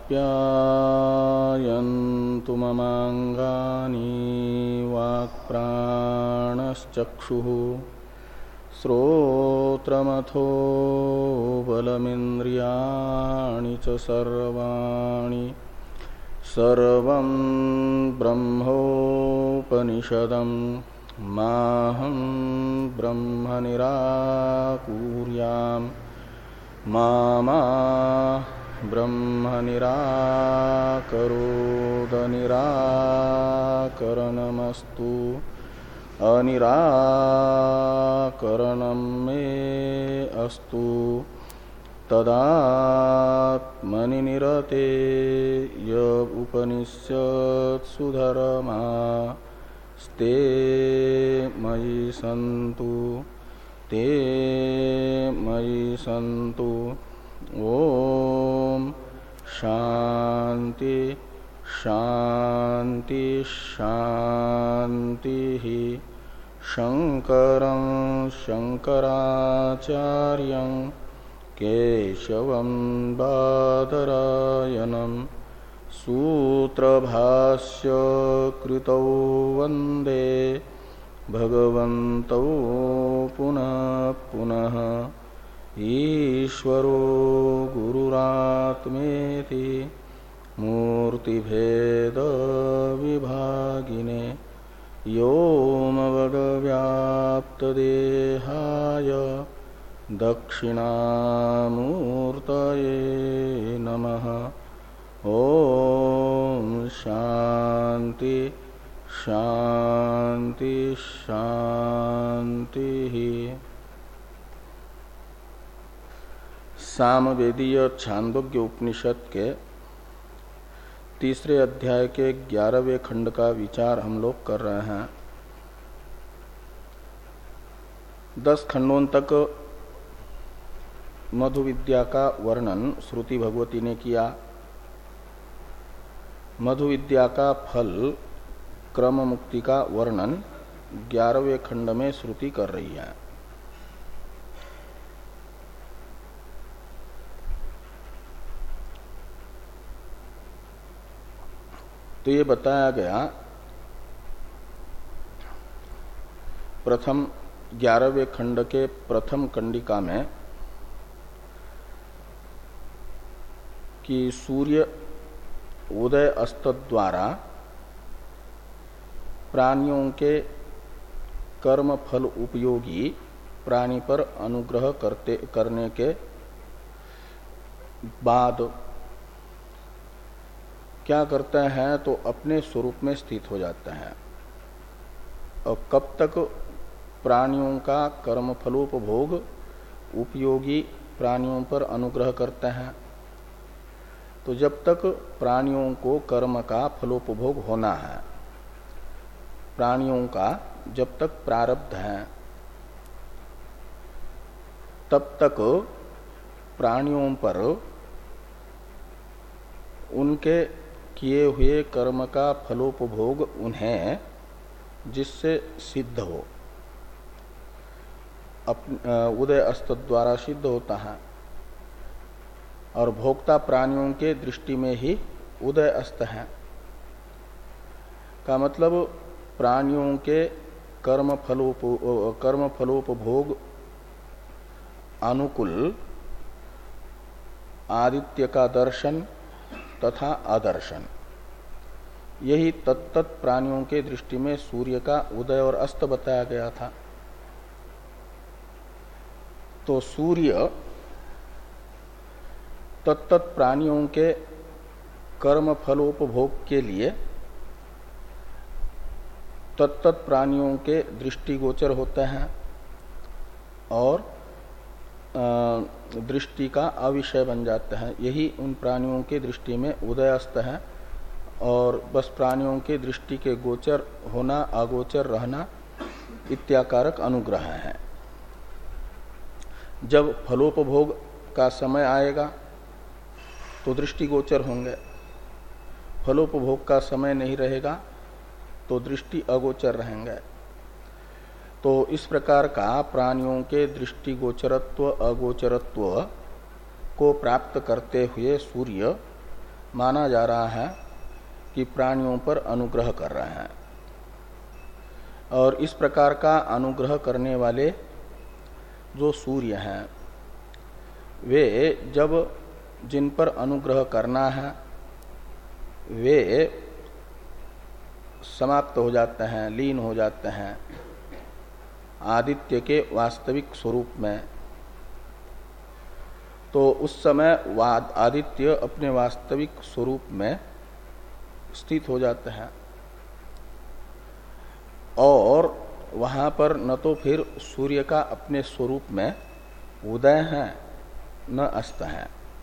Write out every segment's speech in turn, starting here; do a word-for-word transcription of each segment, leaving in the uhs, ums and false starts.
आप्यायन्तु ममाङ्गानि वाक्प्राणश्चक्षुः श्रोत्रमथो बलमिन्द्रियाणि च सर्वाणि सर्वं ब्रह्मोपनिषदं माहं ब्रह्म निराकुर्यां मा मा ब्रह्म निराकरोद निराकरणमस्तु अनिराकरणं मे अस्तु तदात्मनि निरते य उपनिषत्सु धर्मास्ते मयि सन्तु ते मयि सन्तु। ओम शांति शांति शांति। शंकरं शंकराचार्यं केशवं बादरायणं सूत्रभाष्य कृतौ वन्दे भगवन्तौ पुनः पुनः। ईश्वरो गुरुरात्मेति मूर्तिभेद विभागिने व्योमवद्व्याप्तदेहाय दक्षिणामूर्तये नमः। ओम शांति शांति शांति। सामवेदीय छांदोग्य उपनिषद के तीसरे अध्याय के ग्यारहवें खंड का विचार हम लोग कर रहे हैं। दस खंडों तक मधु विद्या का वर्णन श्रुति भगवती ने किया। मधु विद्या का फल क्रम मुक्ति का वर्णन ग्यारहवें खंड में श्रुति कर रही है। तो ये बताया गया प्रथम ग्यारहवें खंड के प्रथम कंडिका में कि सूर्य उदय अस्त द्वारा प्राणियों के कर्म फल उपयोगी प्राणी पर अनुग्रह करते करने के बाद क्या करते हैं तो अपने स्वरूप में स्थित हो जाते हैं। और कब तक प्राणियों का कर्म फलोपभोग उपयोगी प्राणियों पर अनुग्रह करते हैं? तो जब तक प्राणियों को कर्म का फलोपभोग होना है, प्राणियों का जब तक प्रारब्ध है, तब तक प्राणियों पर उनके किए हुए कर्म का फलोपभोग उन्हें जिससे सिद्ध हो, उदय अस्त द्वारा सिद्ध होता है। और भोक्ता प्राणियों के दृष्टि में ही उदय अस्त है का मतलब प्राणियों के कर्म फलोप कर्म फलोपभोग अनुकूल आदित्य का दर्शन तथा आदर्शन, यही तत्त प्राणियों के दृष्टि में सूर्य का उदय और अस्त बताया गया था। तो सूर्य तत्त प्राणियों के कर्म फलोपभोग के लिए तत्त प्राणियों के दृष्टिगोचर होते हैं और दृष्टि का अविषय बन जाते हैं। यही उन प्राणियों के दृष्टि में उदयस्त है और बस प्राणियों के दृष्टि के गोचर होना अगोचर रहना इत्याकारक अनुग्रह है। जब फलोपभोग का समय आएगा तो दृष्टिगोचर होंगे, फलोपभोग का समय नहीं रहेगा तो दृष्टि अगोचर रहेंगे। तो इस प्रकार का प्राणियों के दृष्टिगोचरत्व अगोचरत्व को प्राप्त करते हुए सूर्य माना जा रहा है कि प्राणियों पर अनुग्रह कर रहे हैं। और इस प्रकार का अनुग्रह करने वाले जो सूर्य हैं वे जब जिन पर अनुग्रह करना है वे समाप्त हो जाते हैं, लीन हो जाते हैं आदित्य के वास्तविक स्वरूप में, तो उस समय आदित्य अपने वास्तविक स्वरूप में स्थित हो जाते हैं और वहां पर न तो फिर सूर्य का अपने स्वरूप में उदय है न अस्त है।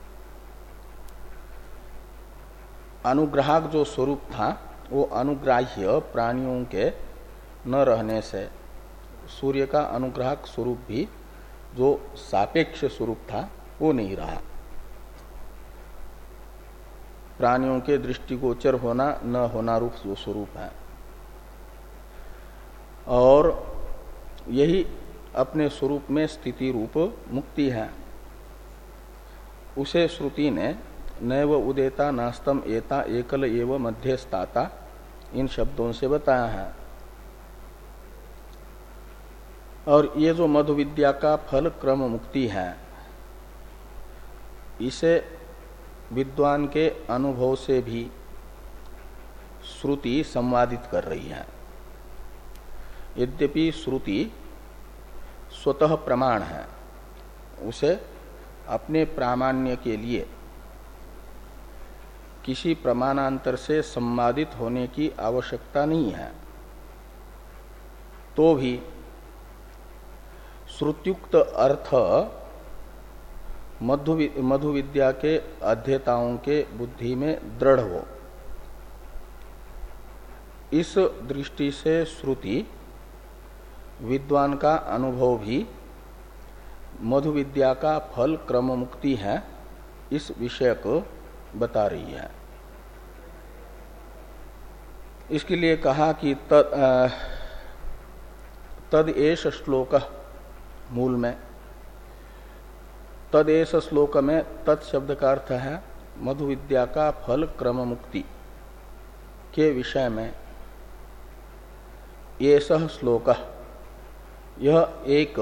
अनुग्राहक जो स्वरूप था वो अनुग्राह्य प्राणियों के न रहने से सूर्य का अनुग्राहक स्वरूप भी जो सापेक्ष स्वरूप था वो नहीं रहा। प्राणियों के दृष्टिगोचर होना न होना रूप जो स्वरूप है, और यही अपने स्वरूप में स्थिति रूप मुक्ति है। उसे श्रुति ने नैव उदेता नास्तम एता एकल एव मध्यस्थाता इन शब्दों से बताया है। और ये जो मधु विद्या का फल क्रम मुक्ति है, इसे विद्वान के अनुभव से भी श्रुति संवादित कर रही है। यद्यपि श्रुति स्वतः प्रमाण है, उसे अपने प्रामाण्य के लिए किसी प्रमाणांतर से संवादित होने की आवश्यकता नहीं है, तो भी श्रुत्युक्त अर्थ मधु मधु विद्या के अध्येताओं के बुद्धि में दृढ़ हो, इस दृष्टि से श्रुति विद्वान का अनुभव भी मधु विद्या का फल क्रम मुक्ति है इस विषय को बता रही है। इसके लिए कहा कि तद तद एष श्लोक मूल में, तद एष श्लोक में तत् शब्द का अर्थ है मधु विद्या का फल क्रम मुक्ति के विषय में। एष श्लोक, यह एक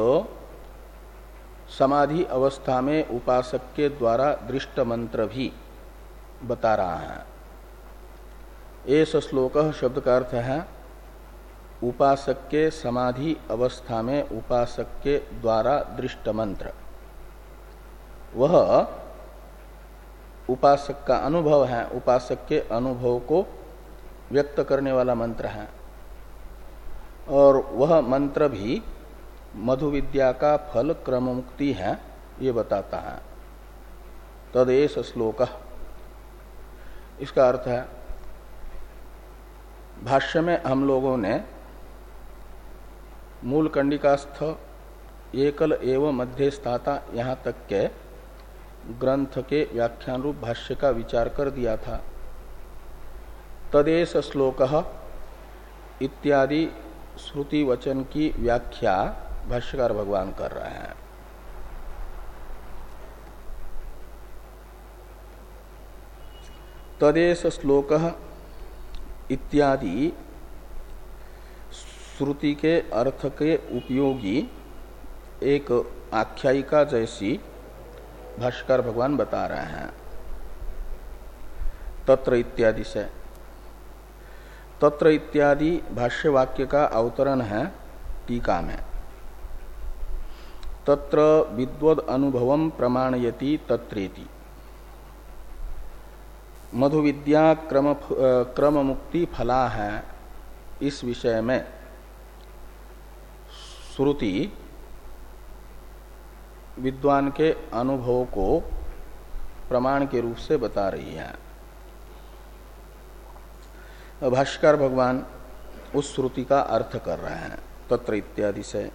समाधि अवस्था में उपासक के द्वारा दृष्ट मंत्र भी बता रहा है। एष श्लोक शब्द का अर्थ है उपासक के समाधि अवस्था में उपासक के द्वारा दृष्ट मंत्र। वह उपासक का अनुभव है, उपासक के अनुभव को व्यक्त करने वाला मंत्र है, और वह मंत्र भी मधु विद्या का फल क्रम मुक्ति है ये बताता है। तदेश श्लोक, इसका अर्थ है भाष्य में हम लोगों ने मूल कंडिकास्थ एकल एव मध्यस्थाता यहाँ तक के ग्रंथ के व्याख्यान रूप भाष्य का विचार कर दिया था। तदेश श्लोक इत्यादि श्रुति वचन की व्याख्या भाष्यकार भगवान कर रहे हैं। तदेश श्लोक इत्यादि श्रुति के अर्थ के उपयोगी एक आख्यायिका जैसी भाष्यकार भगवान बता रहे हैं। तत्र इत्यादि से, तत्र इत्यादि भाष्य वाक्य का अवतरण है टीका में। तत्र विद्वद अनुभवम प्रमाणयति तत्रेति, मधु विद्या क्रम क्रम मुक्ति फला है, इस विषय में श्रुति विद्वान के अनुभव को प्रमाण के रूप से बता रही है। भाष्यकार भगवान उस श्रुति का अर्थ कर रहे हैं तत्र इत्यादि से।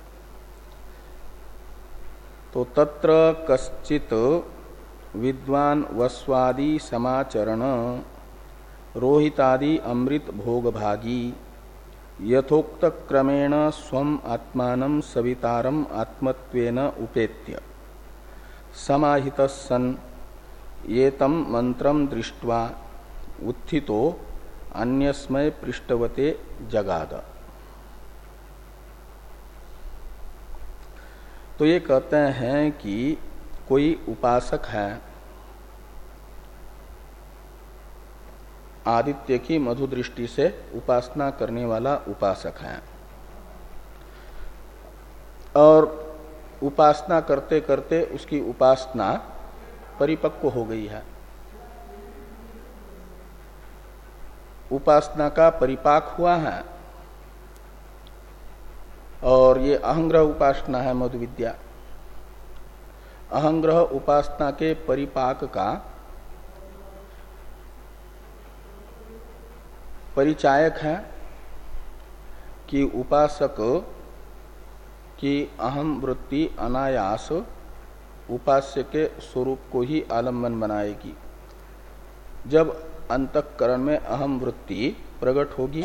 तो तत्र कश्चित विद्वान वस्वादि समाचरण रोहितादि अमृत भोग भागी यथोक्त क्रमेण स्वम आत्मानं सवितारम आत्मत्वेन उपेत्य समाहितः सन् ये तम मंत्रम दृष्ट्वा उत्थितो अन्यस्मय पृष्ठवते जगाद। तो ये कहते हैं कि कोई उपासक है, आदित्य की मधु दृष्टि से उपासना करने वाला उपासक है, और उपासना करते करते उसकी उपासना परिपक्व हो गई है। उपासना का परिपाक हुआ है, और ये अहंग्रह उपासना है मधु विद्या। अहंग्रह उपासना के परिपाक का परिचायक है कि उपासक की अहम वृत्ति अनायास उपास्य के स्वरूप को ही आलम्बन बनाएगी। जब अंतःकरण में अहम वृत्ति प्रकट होगी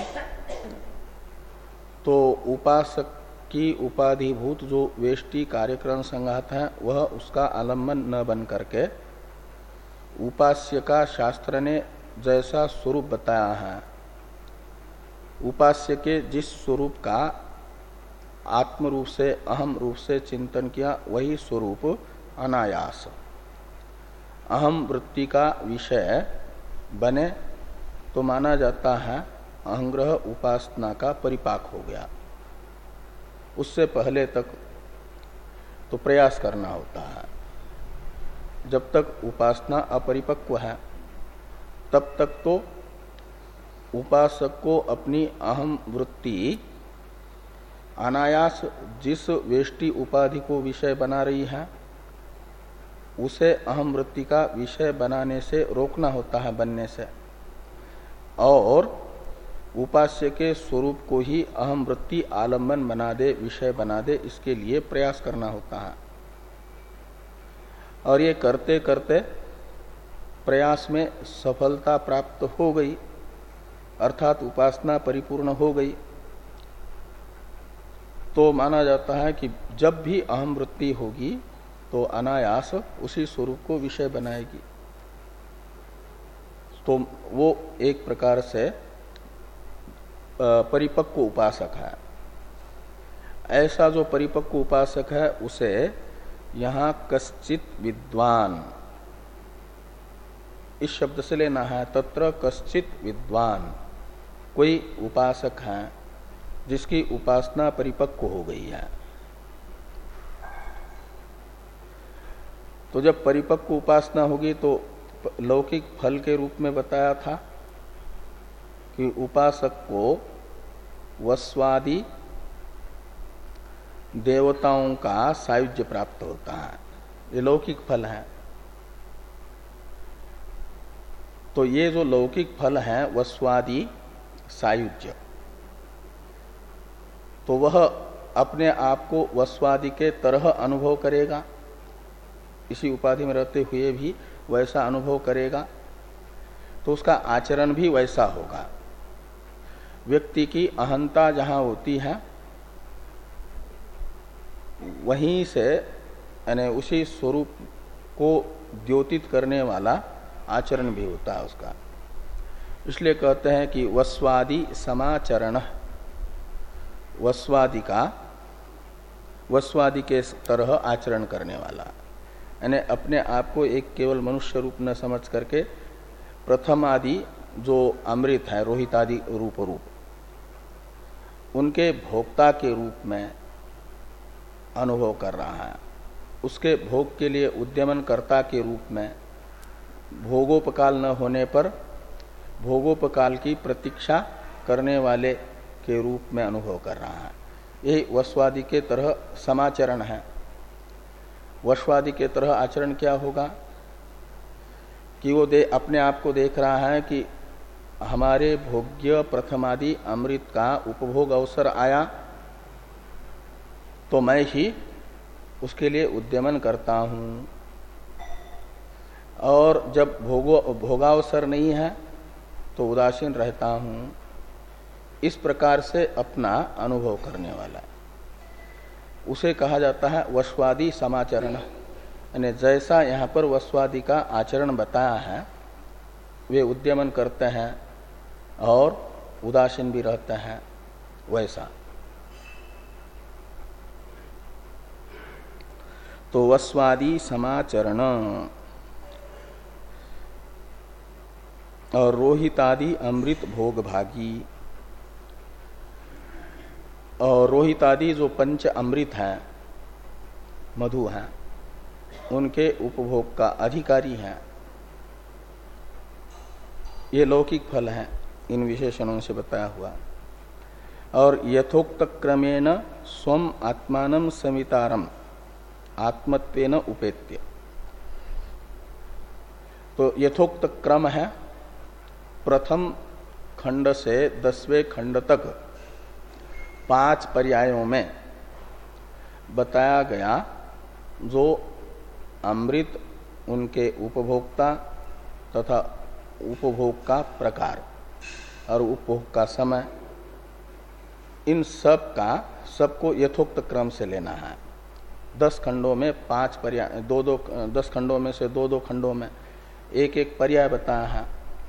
तो उपासक की उपाधिभूत जो वेष्टि कार्यक्रम संघात है वह उसका आलम्बन न बन करके उपास्य का शास्त्र ने जैसा स्वरूप बताया है, उपास्य के जिस स्वरूप का आत्म रूप से अहम रूप से चिंतन किया वही स्वरूप अनायास अहम वृत्ति का विषय बने तो माना जाता है अहंग्रह उपासना का परिपाक हो गया। उससे पहले तक तो प्रयास करना होता है। जब तक उपासना अपरिपक्व है तब तक तो उपासक को अपनी अहम वृत्ति अनायास जिस वेष्टि उपाधि को विषय बना रही है उसे अहम वृत्ति का विषय बनाने से रोकना होता है, बनने से, और उपास्य के स्वरूप को ही अहम वृत्ति आलम्बन बना दे, विषय बना दे, इसके लिए प्रयास करना होता है। और ये करते करते प्रयास में सफलता प्राप्त हो गई, अर्थात उपासना परिपूर्ण हो गई, तो माना जाता है कि जब भी अहम वृत्ति होगी तो अनायास उसी स्वरूप को विषय बनाएगी। तो वो एक प्रकार से परिपक्व उपासक है। ऐसा जो परिपक्व उपासक है उसे यहाँ कश्चित विद्वान इस शब्द से लेना है। तत्र कश्चित विद्वान, कोई उपासक है जिसकी उपासना परिपक्व हो गई है। तो जब परिपक्व उपासना होगी तो लौकिक फल के रूप में बताया था कि उपासक को वस्वादि देवताओं का सायुज्य प्राप्त होता है, ये लौकिक फल है। तो ये जो लौकिक फल है वस्वादि सायुज्य, तो वह अपने आप को वस्वादि के तरह अनुभव करेगा, इसी उपाधि में रहते हुए भी वैसा अनुभव करेगा, तो उसका आचरण भी वैसा होगा। व्यक्ति की अहंता जहां होती है वहीं से यानी उसी स्वरूप को द्योतित करने वाला आचरण भी होता है उसका। इसलिए कहते हैं कि वस्वादि समाचरण, वस्वादि का वस्वादि के तरह आचरण करने वाला, यानी अपने आप को एक केवल मनुष्य रूप न समझ करके प्रथम आदि जो अमृत है, रोहित आदि रूप रूप उनके भोक्ता के रूप में अनुभव कर रहा है, उसके भोग के लिए उद्यमन कर्ता के रूप में, भोगोपकाल न होने पर भोगोपकाल की प्रतीक्षा करने वाले के रूप में अनुभव कर रहा है। यही वस्वादि के तरह समाचरण है। वस्वादि के तरह आचरण क्या होगा कि वो दे अपने आप को देख रहा है कि हमारे भोग्य प्रथमादि अमृत का उपभोग अवसर आया तो मैं ही उसके लिए उद्यमन करता हूं, और जब भोगो भोगावसर नहीं है तो उदासीन रहता हूं। इस प्रकार से अपना अनुभव करने वाला उसे कहा जाता है वस्वादि समाचरण। यानी जैसा यहाँ पर वस्वादि का आचरण बताया है, वे उद्यमन करते हैं और उदासीन भी रहते हैं, वैसा। तो वस्वादि समाचरण और रोहितादि अमृत भोग भागी, और रोहितादि जो पंच अमृत हैं, मधु हैं, उनके उपभोग का अधिकारी है। ये लौकिक फल है इन विशेषणों से बताया हुआ। और यथोक्त क्रमेण स्वम आत्मानं समितारम आत्मत्वेन उपेत्य, तो यथोक्त क्रम है, प्रथम खंड से दसवें खंड तक पांच पर्यायों में बताया गया जो अमृत, उनके उपभोक्ता तथा उपभोग का प्रकार और उपभोग का समय, इन सब का सबको यथोक्त क्रम से लेना है। दस खंडों में पांच पर्याय, दो दो दस खंडों में से दो दो खंडों में एक एक पर्याय बताया है,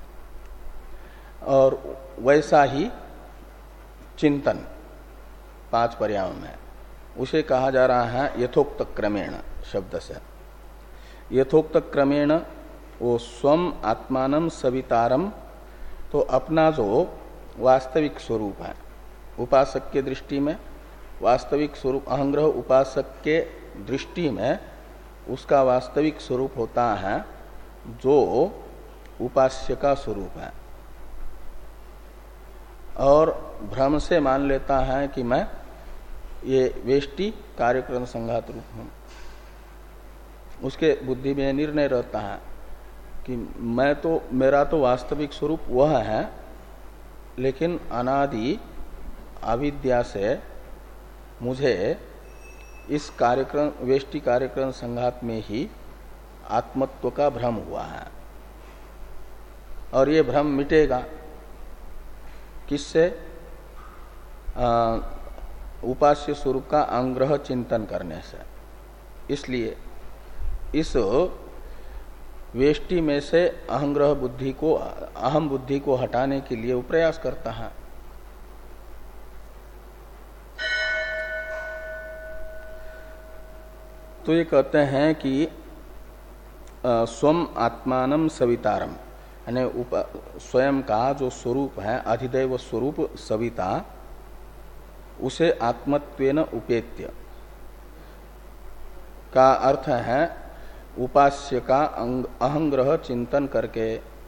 और वैसा ही चिंतन पांच पर्यायों में, उसे कहा जा रहा है यथोक्त क्रमेण शब्द से। यथोक्त क्रमेण वो स्वम आत्मानं सवितारम, तो अपना जो वास्तविक स्वरूप है, उपासक के दृष्टि में वास्तविक स्वरूप, अहंग्रह उपासक के दृष्टि में उसका वास्तविक स्वरूप होता है जो उपास्य का स्वरूप है, और भ्रम से मान लेता है कि मैं ये वेष्टि कार्यक्रम संघात रूप हूं। उसके बुद्धि में निर्णय रहता है कि मैं तो, मेरा तो वास्तविक स्वरूप वह है, लेकिन अनादि अविद्या से मुझे इस कार्यक्रम, वेष्टि कार्यक्रम संघात में ही आत्मत्व का भ्रम हुआ है, और ये भ्रम मिटेगा किससे? उपास्य स्वरूप का अंग्रह चिंतन करने से। इसलिए इस वेष्टि में से अहंग्रह बुद्धि को, अहम बुद्धि को हटाने के लिए वो प्रयास करता है। तो ये कहते हैं कि स्वम आत्मानं सवितारम, यानी स्वयं का जो स्वरूप है, अधिदैव स्वरूप सविता, उसे आत्मत्वेन उपेत्य का अर्थ है उपास्य का अहंग्रह चिंतन करके।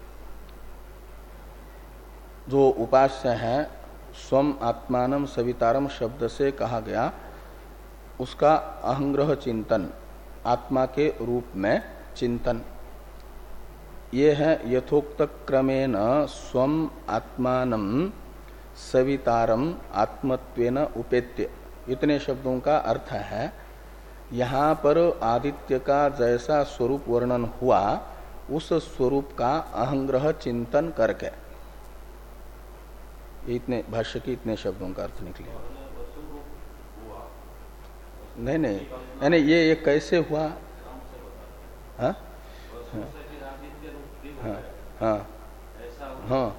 जो उपास्य है स्वम आत्मानं सवितारम शब्द से कहा गया, उसका अहंग्रह चिंतन, आत्मा के रूप में चिंतन, ये है यथोक्त क्रमेण स्वम आत्मानं सवितारम आत्मत्वेन उपेत्य। इतने शब्दों का अर्थ है, यहाँ पर आदित्य का जैसा स्वरूप वर्णन हुआ, उस स्वरूप का अहंग्रह चिंतन करके। इतने भाष्य के इतने शब्दों का अर्थ निकले। नहीं नहीं, यानी ये ये कैसे हुआ? हाँ हाँ हाँ हाँ,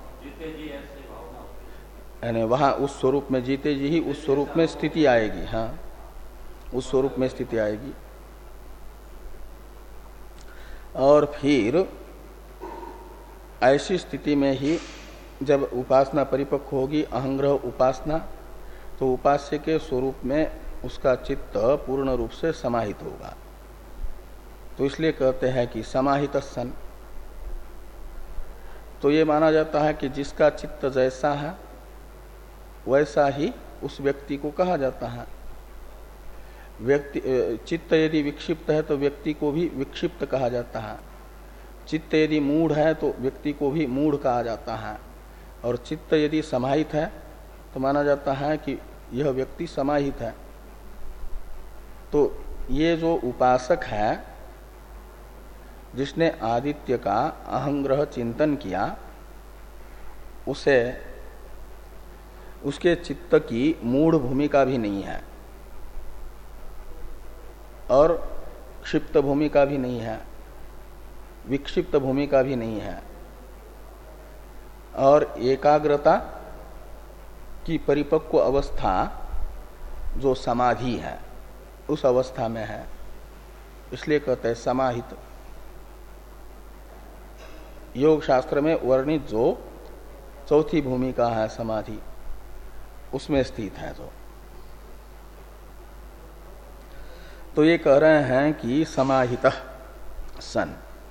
यानी वहाँ उस स्वरूप में जीते जी ही उस स्वरूप में स्थिति आएगी। हाँ, उस स्वरूप में स्थिति आएगी। और फिर ऐसी स्थिति में ही जब उपासना परिपक्व होगी, अहंग्रह उपासना, तो उपास्य के स्वरूप में उसका चित्त पूर्ण रूप से समाहित होगा। तो इसलिए कहते हैं कि समाहित सन। तो ये माना जाता है कि जिसका चित्त जैसा है वैसा ही उस व्यक्ति को कहा जाता है। व्यक्ति चित्त यदि विक्षिप्त है तो व्यक्ति को भी विक्षिप्त कहा जाता है। चित्त यदि मूढ़ है तो व्यक्ति को भी मूढ़ कहा जाता है। और चित्त यदि समाहित है तो माना जाता है कि यह व्यक्ति समाहित है। तो ये जो उपासक है, जिसने आदित्य का अहंग्रह चिंतन किया, उसे, उसके चित्त की मूढ़ भूमिका भी नहीं है और क्षिप्त भूमिका भी नहीं है, विक्षिप्त भूमिका भी नहीं है, और एकाग्रता की परिपक्व अवस्था जो समाधि है उस अवस्था में है, इसलिए कहते हैं समाहित। योग शास्त्र में वर्णित जो चौथी भूमिका है समाधि, उसमें स्थित है। जो तो ये कह रहे हैं कि समाहितः सन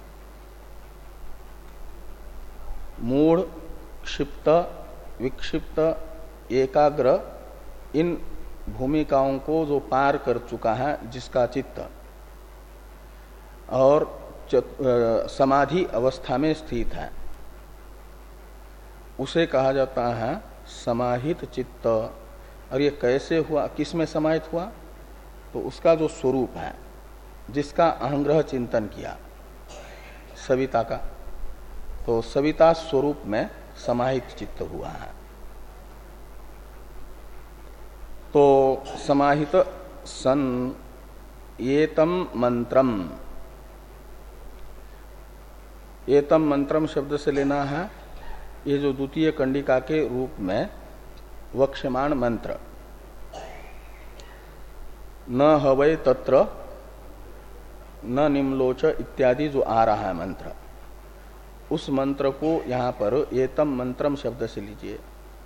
मूढ़, क्षिप्त, विक्षिप्त, एकाग्र, इन भूमिकाओं को जो पार कर चुका है जिसका चित्त, और समाधि अवस्था में स्थित है, उसे कहा जाता है समाहित चित्त। और ये कैसे हुआ, किस में समाहित हुआ? तो उसका जो स्वरूप है, जिसका अहंग्रह चिंतन किया सविता का, तो सविता स्वरूप में समाहित चित्त हुआ है। तो समाहित सन एतम मंत्रम, एतम मंत्रम शब्द से लेना है ये जो द्वितीय कंडिका के रूप में वक्ष्यमाण मंत्र, न हवै तत्र न निम्लोच इत्यादि जो आ रहा है मंत्र, उस मंत्र को यहां पर एतम मंत्रम शब्द से लीजिए।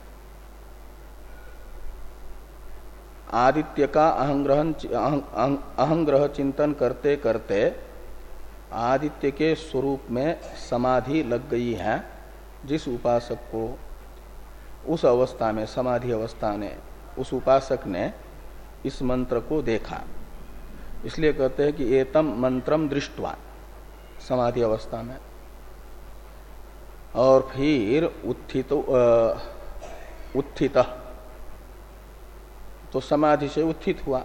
आदित्य का अहंग्रहण अहंग्रह चिंतन करते करते आदित्य के स्वरूप में समाधि लग गई है जिस उपासक को, उस अवस्था में, समाधि अवस्था में उस उपासक ने इस मंत्र को देखा, इसलिए कहते हैं कि एतम मंत्रम दृष्ट्वा, समाधि अवस्था में। और फिर उत्थित उत्थित तो समाधि से उत्थित हुआ,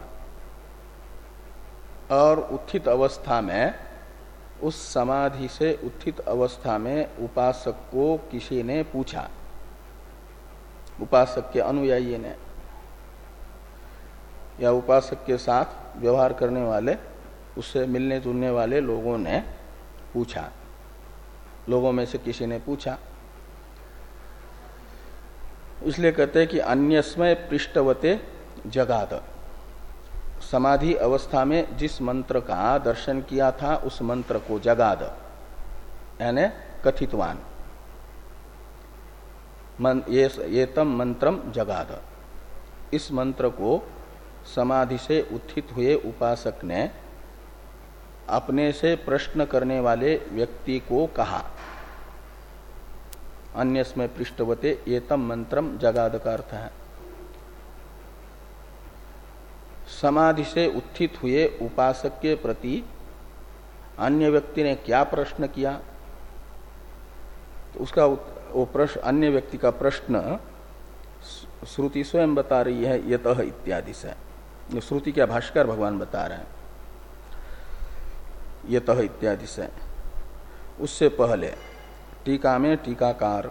और उत्थित अवस्था में, उस समाधि से उत्थित अवस्था में उपासक को किसी ने पूछा, उपासक के अनुयायी ने या उपासक के साथ व्यवहार करने वाले, उससे मिलने जुलने वाले लोगों ने पूछा, लोगों में से किसी ने पूछा। इसलिए कहते हैं कि अन्यस्मय पृष्ठवते जगाद, समाधि अवस्था में जिस मंत्र का दर्शन किया था उस मंत्र को जगाद, यानी कथितवान, मन, ये, ये तम मंत्रम जगाद, इस मंत्र को समाधि से उत्थित हुए उपासक ने अपने से प्रश्न करने वाले व्यक्ति को कहा। अन्यस्मय पृष्ठवते एतम मंत्रम जगाद का अर्थ है समाधि से उत्थित हुए उपासक के प्रति अन्य व्यक्ति ने क्या प्रश्न किया, तो उसका वो प्रश्न, अन्य व्यक्ति का प्रश्न श्रुति स्वयं बता रही है यतः इत्यादि से। श्रुति क्या, भाष्कर भगवान बता रहे हैं यतः इत्यादि से। उससे पहले टीका में टीकाकार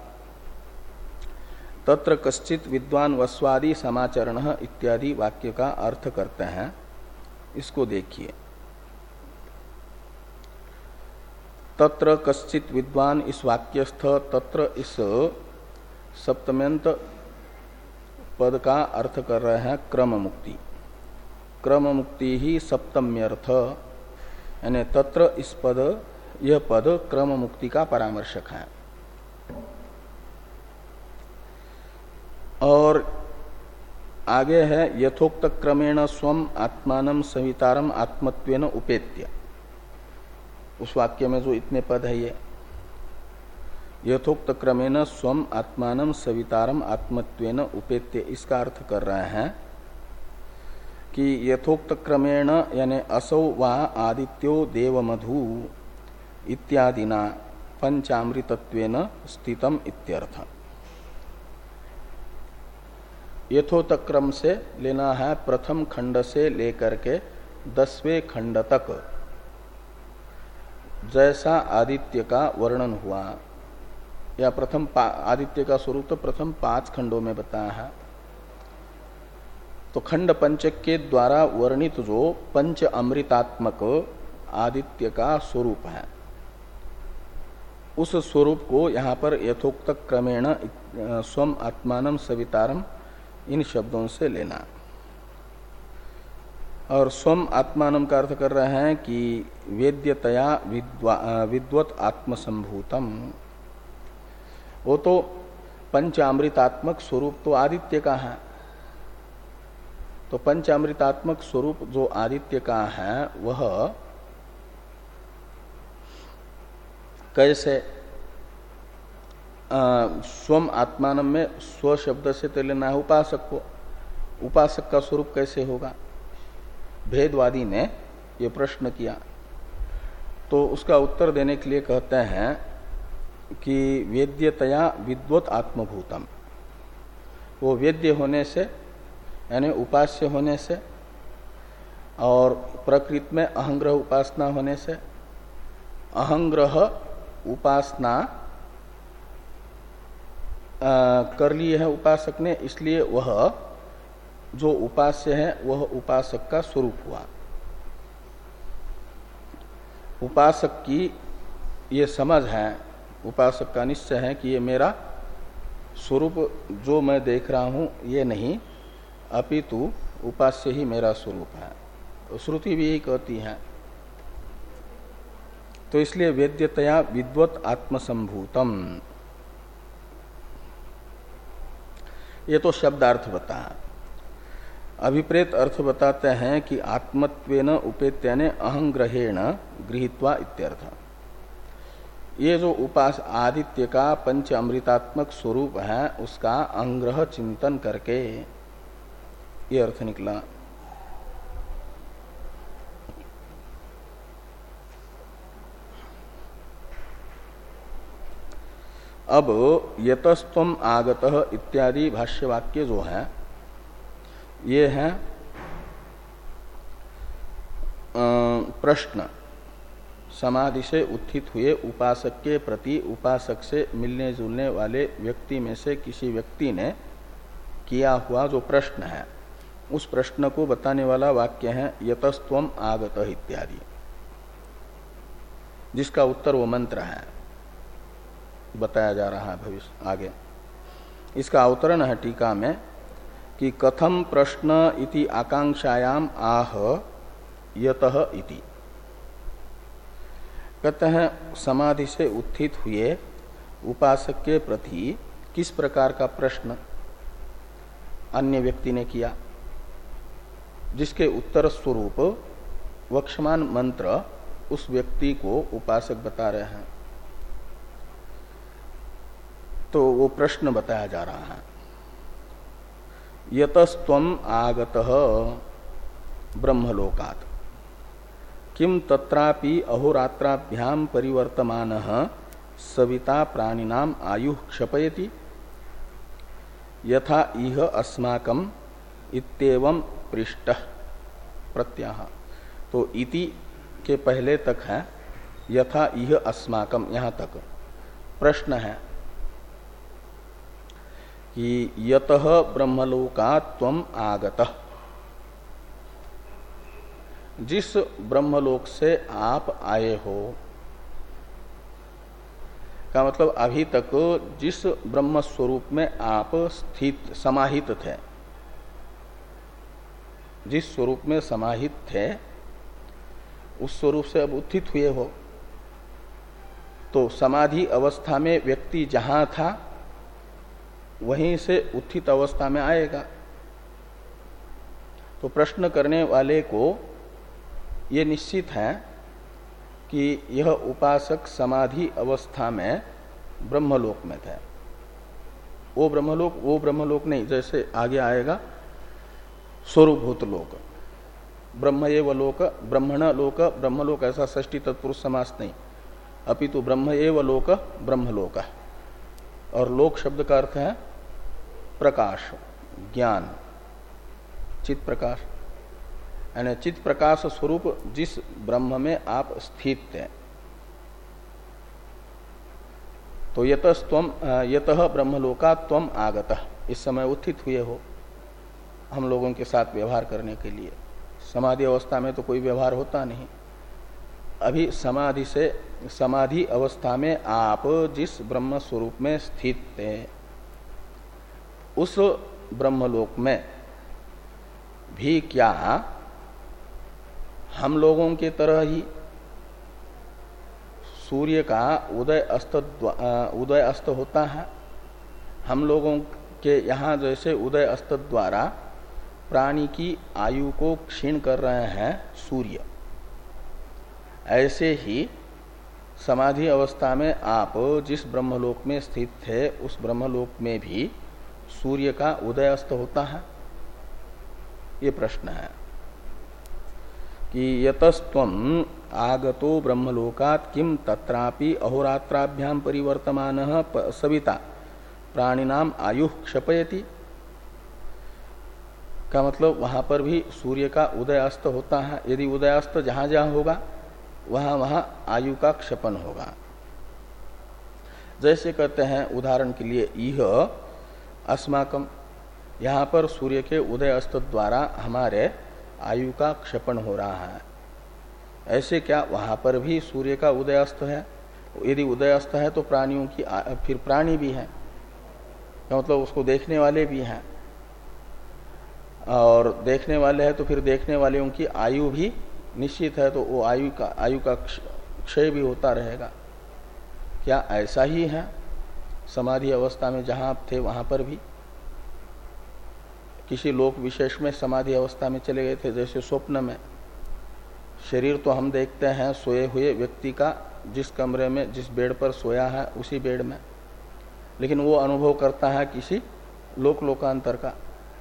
तत्र कश्चित विद्वान वस्वादि समाचरण इत्यादि वाक्य का अर्थ करते हैं। इसको देखिए, तत्र कश्चित विद्वान इस वाक्यस्थ, तत्र इस सप्तम्यंत पद का अर्थ कर रहे हैं क्रम मुक्ति। क्रम मुक्ति ही सप्तम्यर्थ, यानी तत्र इस पद, यह पद क्रम मुक्ति का परामर्शक है। और आगे है यथोक्त क्रमेण स्वम आत्मानं सवितारम आत्मत्वेन उपेत्य। उस वाक्य में जो इतने पद है, ये यथोक्त क्रमेण स्वम आत्मानं सवितारम आत्मत्वेन उपेत्य, इसका अर्थ कर रहे हैं कि यथोक्त क्रमेण यानी असौ वा आदित्यो देवमधु इत्यादिना पंचामृतत्वेन स्थितम इत्यर्थ। यथोक्त क्रम से लेना है प्रथम खंड से लेकर के दसवें खंड तक जैसा आदित्य का वर्णन हुआ, या प्रथम आदित्य का स्वरूप तो प्रथम पांच खंडों में बताया है। तो खंड पंचक के द्वारा वर्णित जो पंच अमृतात्मक आदित्य का स्वरूप है, उस स्वरूप को यहाँ पर यथोक्त क्रमेण स्वम आत्मानम सवितारम इन शब्दों से लेना। और स्वम आत्मानम का अर्थ कर रहे हैं कि वेद्यतया विद्वत आत्मसंभूतम, वो तो पंचामृतात्मक स्वरूप तो आदित्य का है। तो पंचामृतात्मक स्वरूप जो आदित्य का है वह कैसे, स्वम आत्मानम में स्व शब्द से तो लेना है उपासक को, उपासक का स्वरूप कैसे होगा? भेदवादी ने ये प्रश्न किया, तो उसका उत्तर देने के लिए कहते हैं कि वेद्यतया विद्वत आत्मभूतम, वो वेद्य होने से यानी उपास्य होने से और प्रकृति में अहंग्रह उपासना होने से, अहंग्रह उपासना कर ली है उपासक ने, इसलिए वह जो उपास्य है वह उपासक का स्वरूप हुआ। उपासक की ये समझ है, उपासक का निश्चय है कि ये मेरा स्वरूप जो मैं देख रहा हूं ये नहीं, अपितु उपास्य ही मेरा स्वरूप है। तो श्रुति भी यही कहती है। तो इसलिए वेद्यतया विद्वत आत्मसंभूतम, ये तो शब्दार्थ बताया। अभिप्रेत अर्थ बताते हैं कि आत्मत्वेन उपेत्यन अहंग्रहेण गृहीत्वा इत्यर्थ। ये जो उपास आदित्य का पंच अमृतात्मक स्वरूप है उसका अंग्रह चिंतन करके ये अर्थ निकला। अब यतस्त्वम आगतः इत्यादि भाष्यवाक्य जो है ये है प्रश्न, समाधि से उत्थित हुए उपासक के प्रति उपासक से मिलने जुलने वाले व्यक्ति में से किसी व्यक्ति ने किया हुआ जो प्रश्न है, उस प्रश्न को बताने वाला वाक्य है यतस्त्वम आगतः इत्यादि, जिसका उत्तर वो मंत्र है, बताया जा रहा है भविष्य आगे। इसका अवतरण है टीका में कि कथम प्रश्न इति आकांक्षायाम आह यतः इति। कहते हैं समाधि से उत्थित हुए उपासक के प्रति किस प्रकार का प्रश्न अन्य व्यक्ति ने किया, जिसके उत्तर स्वरूप वक्षमान मंत्र उस व्यक्ति को उपासक बता रहे हैं। तो वो प्रश्न बताया जा रहा है। यतस्त्वम आगतः ब्रह्मलोकात् किम तत्रापि अहोरात्राभ्याम परिवर्तमानः सविता प्राणिनाम आयुः क्षपयति यथा इह अस्माकम इत्येवं पृष्टः प्रत्याह। तो इति के पहले तक है यथा इह अस्माकम, यहाँ तक प्रश्न है कि यतः ब्रह्मलोकात् त्वम आगतः, जिस ब्रह्मलोक से आप आए हो, का मतलब अभी तक जिस ब्रह्म स्वरूप में आप स्थित समाहित थे, जिस स्वरूप में समाहित थे उस स्वरूप से अब उत्थित हुए हो। तो समाधि अवस्था में व्यक्ति जहां था वहीं से उत्थित अवस्था में आएगा। तो प्रश्न करने वाले को ये निश्चित है कि यह उपासक समाधि अवस्था में ब्रह्मलोक में थे। वो ब्रह्मलोक वो ब्रह्मलोक नहीं, जैसे आगे आएगा स्वरूभूत लोक, ब्रह्म एव लोक, ब्रह्मण लोक, ब्रह्मलोक, ऐसा षष्ठी तत्पुरुष समास नहीं, अपितु ब्रह्म एव लोक ब्रह्मलोक। और लोक शब्द का अर्थ है प्रकाश, ज्ञान, चित प्रकाश, यानी चित प्रकाश स्वरूप जिस ब्रह्म में आप स्थित थे। तो यतस्त्वम यतः ब्रह्मलोकात् त्वम आगतः, इस समय उत्थित हुए हो हम लोगों के साथ व्यवहार करने के लिए। समाधि अवस्था में तो कोई व्यवहार होता नहीं, अभी समाधि से समाधि अवस्था में आप जिस ब्रह्म स्वरूप में स्थित थे उस ब्रह्मलोक में भी क्या हम लोगों के तरह ही सूर्य का उदय अस्त उदय अस्त होता है? हम लोगों के यहाँ जैसे उदय अस्त द्वारा प्राणी की आयु को क्षीण कर रहे हैं सूर्य, ऐसे ही समाधि अवस्था में आप जिस ब्रह्मलोक में स्थित थे उस ब्रह्मलोक में भी सूर्य का उदय अस्त होता है? ये प्रश्न है कि यतस्त्वम् आगतो ब्रह्मलोकात् किम तत्रापि अहोरात्राभ्याम परिवर्तमानः सविता प्राणिनाम आयु क्षपयति। का मतलब वहां पर भी सूर्य का उदय अस्त होता है। यदि उदय अस्त जहां जहां होगा वहां वहां आयु का क्षपन होगा। जैसे कहते हैं उदाहरण के लिए यह अस्माकम, यहाँ पर सूर्य के उदय अस्त द्वारा हमारे आयु का क्षपन हो रहा है। ऐसे क्या वहां पर भी सूर्य का उदय अस्त है? यदि उदय अस्त है तो प्राणियों की फिर प्राणी भी है, मतलब उसको देखने वाले भी हैं, और देखने वाले हैं तो फिर देखने वालों की आयु भी निश्चित है, तो वो आयु का आयु का क्षय भी होता रहेगा। क्या ऐसा ही है समाधि अवस्था में जहां आप थे वहां पर भी? किसी लोक विशेष में समाधि अवस्था में चले गए थे, जैसे स्वप्न में शरीर तो हम देखते हैं सोए हुए व्यक्ति का, जिस कमरे में जिस बेड पर सोया है उसी बेड में, लेकिन वो अनुभव करता है किसी लोक लोकांतर का।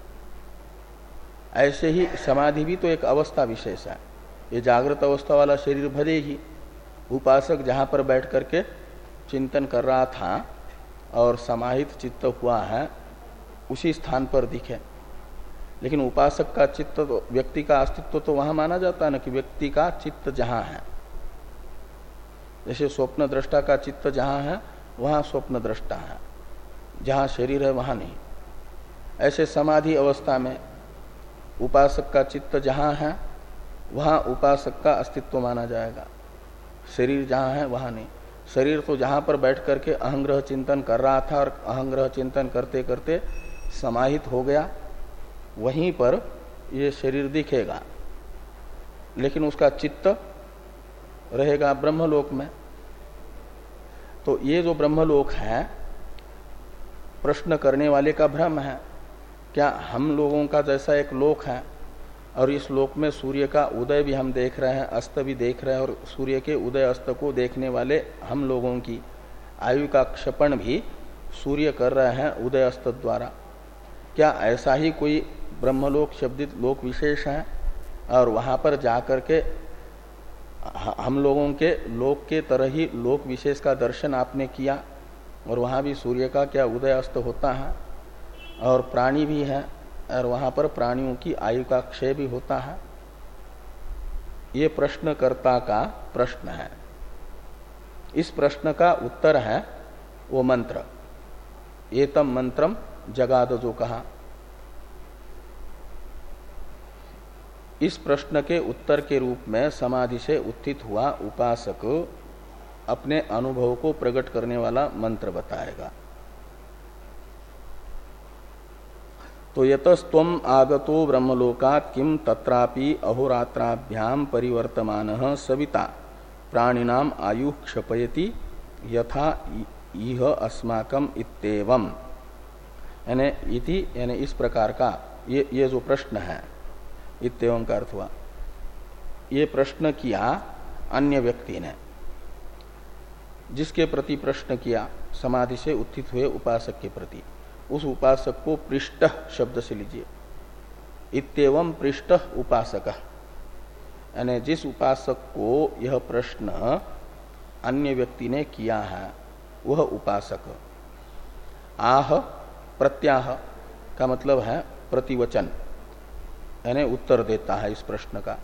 ऐसे ही समाधि भी तो एक अवस्था विशेष है। ये जागृत अवस्था वाला शरीर भले ही उपासक जहां पर बैठ करके चिंतन कर रहा था और समाहित चित्त हुआ है उसी स्थान पर दिखे, लेकिन उपासक का चित्त तो, व्यक्ति का अस्तित्व तो वहां माना जाता है ना, कि व्यक्ति का चित्त जहां है, जैसे स्वप्न दृष्टा का चित्त जहां है वहां स्वप्न दृष्टा है, जहां शरीर है वहां नहीं। ऐसे समाधि अवस्था में उपासक का चित्त जहां है वहां उपासक का अस्तित्व माना जाएगा, शरीर जहां है वहां नहीं। शरीर तो जहां पर बैठ करके अहंग्रह चिंतन कर रहा था और अहंग्रह चिंतन करते करते समाहित हो गया, वहीं पर ये शरीर दिखेगा, लेकिन उसका चित्त रहेगा ब्रह्मलोक में। तो ये जो ब्रह्मलोक है प्रश्न करने वाले का भ्रम है। क्या हम लोगों का जैसा एक लोक है और इस लोक में सूर्य का उदय भी हम देख रहे हैं, अस्त भी देख रहे हैं, और सूर्य के उदय अस्त को देखने वाले हम लोगों की आयु का क्षपण भी सूर्य कर रहे हैं उदय अस्त द्वारा? क्या ऐसा ही कोई ब्रह्मलोक शब्दित लोक विशेष है और वहां पर जाकर के हम लोगों के लोक के तरह ही लोक विशेष का दर्शन आपने किया और वहां भी सूर्य का क्या उदय अस्त होता है और प्राणी भी है और वहां पर प्राणियों की आयु का क्षय भी होता है? ये प्रश्नकर्ता का प्रश्न है। इस प्रश्न का उत्तर है वो मंत्र, एतम मंत्रम जगाद, जो कहा। इस प्रश्न के उत्तर के रूप में समाधि से उत्थित हुआ उपासक अपने अनुभव को प्रकट करने वाला मंत्र बताएगा। तो यतस्त्वम् आगतो ब्रह्मलोकात् किम तत्रापि अहोरात्राभ्याम परिवर्तमानः सविता प्राणिनाम आयु क्षपयति यथा इह अस्माकम इत्येवम्। यानी इति यानी इस प्रकार का ये ये जो प्रश्न है, इत्येवम् का अर्थ हुआ ये प्रश्न किया अन्य व्यक्ति ने, जिसके प्रति प्रश्न किया समाधि से उत्थित हुए उपासक के प्रति, उस उपासक को पृष्ठ शब्द से लीजिए। इत्येवम् पृष्ठ उपासक, यानी जिस उपासक को यह प्रश्न अन्य व्यक्ति ने किया है वह उपासक। आह प्रत्याह का मतलब है प्रतिवचन, यानी उत्तर देता है इस प्रश्न का।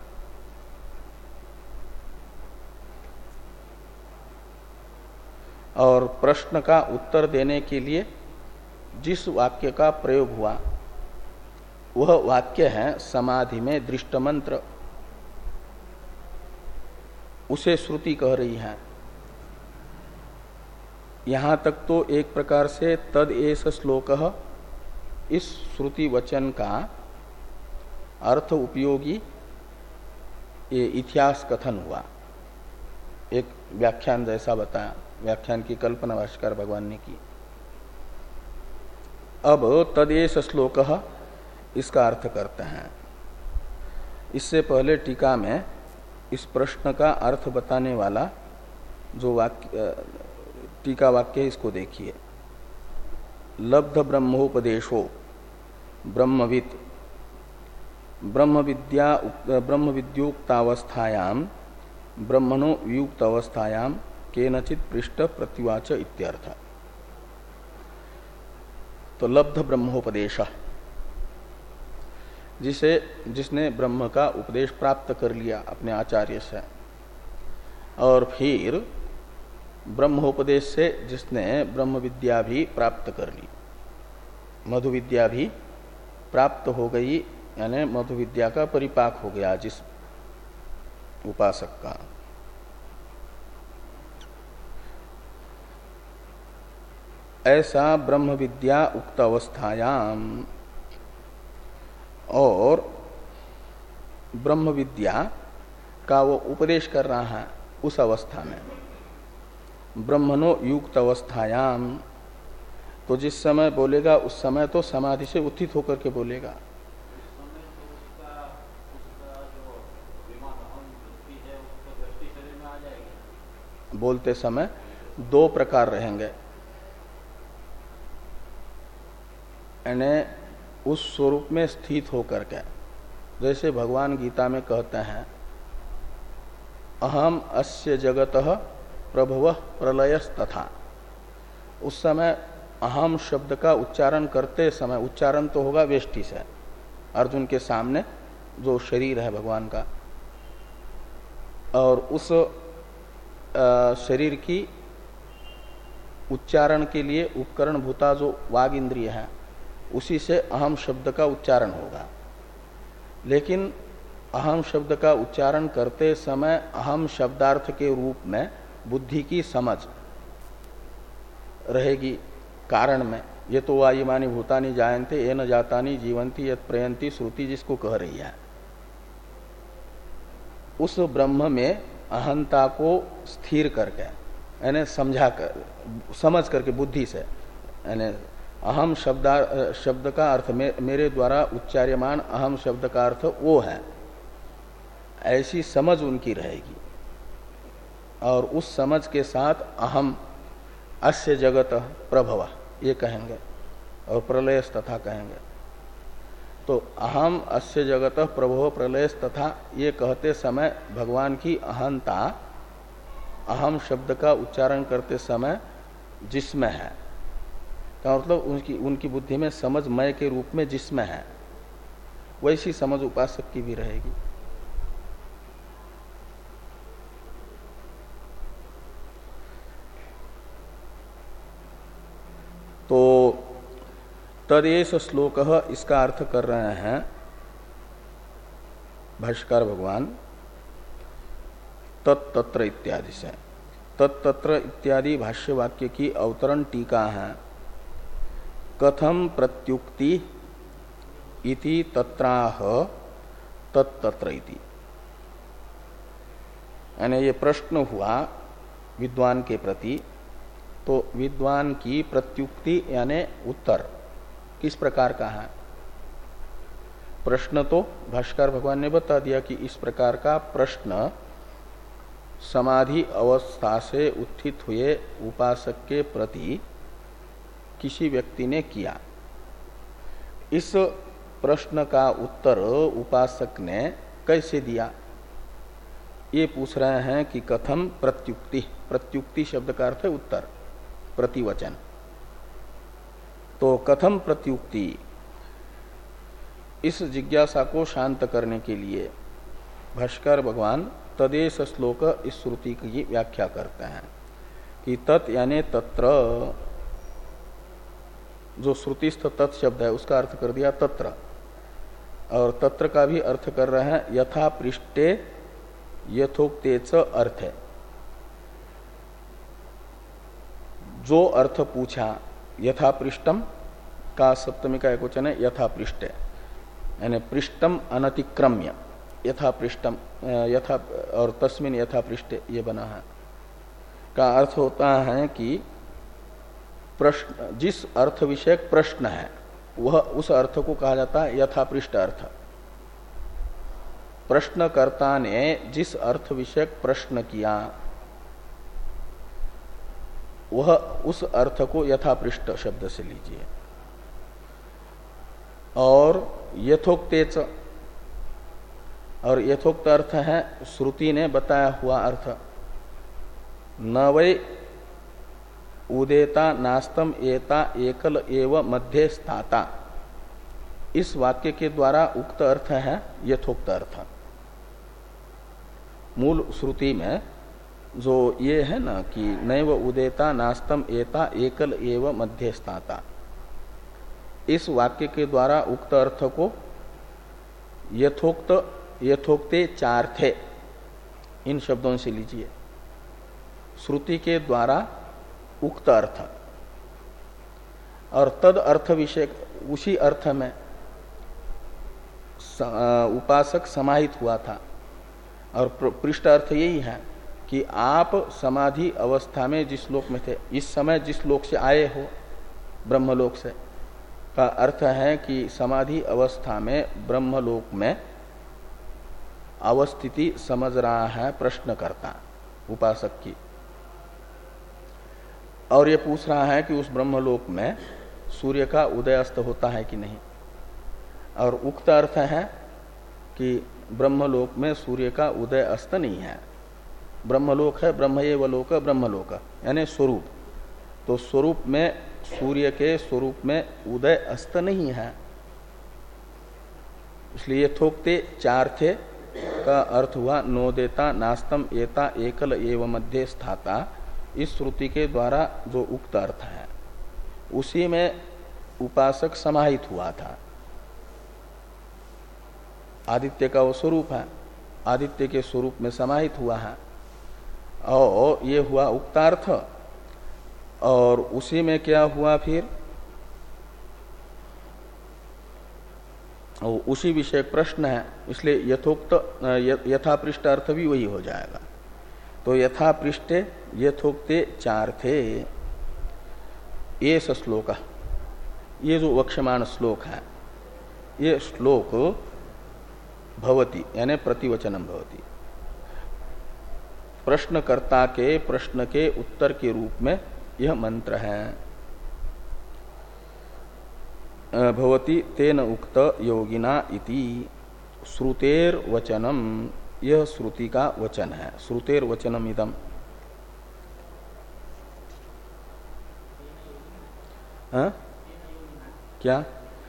और प्रश्न का उत्तर देने के लिए जिस वाक्य का प्रयोग हुआ वह वाक्य है समाधि में दृष्ट मंत्र। उसे श्रुति कह रही है। यहां तक तो एक प्रकार से तद एष श्लोकः इस श्रुति वचन का अर्थ उपयोगी ये इतिहास कथन हुआ, एक व्याख्यान जैसा बताया, व्याख्यान की कल्पना भाष्यकार भगवान ने की। अब तदेश श्लोकः इसका अर्थ करते हैं। इससे पहले टीका में इस प्रश्न का अर्थ बताने वाला जो वाक्य टीका वाक्य है इसको देखिए। लब्ध ब्रह्मोपदेशो ब्रह्मवित् ब्रह्म विद्या ब्रह्म विद्युक्तावस्थायाम ब्रह्मणो युक्त अवस्थायाम केनचित पृष्ठ प्रतिवाच इत्यर्थ। तो लब्ध ब्रह्मोपदेश, जिसे जिसने ब्रह्म का उपदेश प्राप्त कर लिया अपने आचार्य से, और फिर ब्रह्मोपदेश से जिसने ब्रह्म विद्या भी प्राप्त कर ली, मधु विद्या भी प्राप्त हो गई, यानी मधु विद्या का परिपाक हो गया जिस उपासक का। ऐसा ब्रह्म विद्या उक्त अवस्थायाम, और ब्रह्म विद्या का वो उपदेश कर रहा है उस अवस्था में, ब्रह्मणो युक्त अवस्थायाम, तो जिस समय बोलेगा उस समय तो समाधि से उत्थित होकर के बोलेगा। बोलते समय दो प्रकार रहेंगे, यानी उस स्वरूप में स्थित होकर के, जैसे भगवान गीता में कहते हैं अहम अस्य जगतः प्रभवः प्रलयस्तथा। उस समय अहम शब्द का उच्चारण करते समय, उच्चारण तो होगा वेष्टि से, अर्जुन के सामने जो शरीर है भगवान का, और उस शरीर की उच्चारण के लिए उपकरण भूता जो वाग इंद्रिय है, उसी से अहम शब्द का उच्चारण होगा। लेकिन अहम शब्द का उच्चारण करते समय अहम शब्दार्थ के रूप में बुद्धि की समझ रहेगी कारण में। ये तो वायुमानी भूतानि जायन्ते ये न जातानि जीवंती यत् प्रयंती श्रुति जिसको कह रही है, उस ब्रह्म में अहंता को स्थिर करके, यानी समझा कर, समझ करके बुद्धि से, यानी अहम शब्दा शब्द का अर्थ में, मेरे द्वारा उच्चार्यमान अहम शब्द का अर्थ वो है, ऐसी समझ उनकी रहेगी। और उस समझ के साथ अहम अस्य जगत प्रभव ये कहेंगे और प्रलयस तथा कहेंगे। तो अहम अस्य जगत प्रभव प्रलयस तथा ये कहते समय भगवान की अहंता अहम शब्द का उच्चारण करते समय जिसमें है, का मतलब उनकी उनकी बुद्धि में समझ मय के रूप में जिसमें है, वैसी समझ उपासक की भी रहेगी। तो तदेश श्लोक इसका अर्थ कर रहे हैं भाष्यकार भगवान तत्तत्र इत्यादि से। तत्तत्र इत्यादि भाष्य वाक्य की अवतरण टीका है। कथम प्रत्युक्ति इति तत्राह तत्तत्र इति, यानी ये प्रश्न हुआ विद्वान के प्रति, तो विद्वान की प्रत्युक्ति यानी उत्तर किस प्रकार का है। प्रश्न तो भाष्यकार भगवान ने बता दिया कि इस प्रकार का प्रश्न समाधि अवस्था से उत्थित हुए उपासक के प्रति किसी व्यक्ति ने किया। इस प्रश्न का उत्तर उपासक ने कैसे दिया, ये पूछ रहे हैं कि कथम प्रत्युक्ति। प्रत्युक्ति शब्द का अर्थ है उत्तर, प्रतिवचन। तो कथम प्रत्युक्ति, इस जिज्ञासा को शांत करने के लिए भाष्यकार भगवान तदेश श्लोक इस श्रुति की व्याख्या करते हैं कि तत् यानी तत्र, जो श्रुतिस्थ तत् शब्द है उसका अर्थ कर दिया तत्र, और तत्र का भी अर्थ कर रहे हैं यथा पृष्ठे यथोक्तेच अर्थ है। जो अर्थ पूछा, यथा पृष्ठम का सप्तमी का एक वचन है यथा पृष्ठ, यानी पृष्ठम अनतिक्रम्य, यथा पृष्ठम यथा और तस्मिन यथा पृष्ठ ये बना है का अर्थ होता है कि प्रश्न, जिस अर्थ विषयक प्रश्न है वह उस अर्थ को कहा जाता है यथा पृष्ठ अर्थ। प्रश्नकर्ता ने जिस अर्थ विषयक प्रश्न किया वह उस अर्थ को यथा पृष्ठ शब्द से लीजिए। और यथोक्तेच, और यथोक्त अर्थ है श्रुति ने बताया हुआ अर्थ। न वै उदेता नास्तम एता एकल एव मध्य स्थाता, इस वाक्य के द्वारा उक्त अर्थ है यथोक्त अर्थ। मूल श्रुति में जो ये है ना कि नैव उदेता नास्तम एता एकल एव मध्य स्थाता, इस वाक्य के द्वारा उक्त अर्थ को यथोक्त यथोक्ते चार थे इन शब्दों से लीजिए। श्रुति के द्वारा उक्त अर्थ और तद अर्थ विषय, उसी अर्थ में उपासक समाहित हुआ था। और पृष्ठ अर्थ यही है कि आप समाधि अवस्था में जिस श्लोक में थे, इस समय जिस श्लोक से आए हो ब्रह्मलोक से, का अर्थ है कि समाधि अवस्था में ब्रह्मलोक में अवस्थिति समझ रहा है प्रश्नकर्ता उपासक की, और ये पूछ रहा है कि उस ब्रह्मलोक में सूर्य का उदय अस्त होता है कि नहीं। और उक्त अर्थ है कि ब्रह्मलोक में सूर्य का उदय अस्त नहीं है। ब्रह्मलोक है ब्रह्मएव लोक ब्रह्मलोक, यानी स्वरूप। तो स्वरूप में सूर्य के स्वरूप में उदय अस्त नहीं है, इसलिए यथोक्ते चार थे का अर्थ हुआ नोदेता नास्तम एता एकल एव मध्य स्थाता। इस श्रुति के द्वारा जो उक्त अर्थ है उसी में उपासक समाहित हुआ था। आदित्य का वो स्वरूप है, आदित्य के स्वरूप में समाहित हुआ है, और ये हुआ उक्तार्थ। और उसी में क्या हुआ फिर, उसी विषय प्रश्न है, इसलिए यथोक्त यथा पृष्ठ अर्थ भी वही हो जाएगा। तो यथा पृष्ठे यथोक्ते चार थे। ये श्लोक, ये जो वक्षमान श्लोक है, ये श्लोक भवति यानी प्रतिवचनम भवति, प्रश्नकर्ता के प्रश्न के उत्तर के रूप में यह मंत्र है। भवति तेन उक्त योगिना इति श्रुतेर वचनम, यह श्रुति का वचन है। श्रुतेर वचनम इदम, हाँ क्या,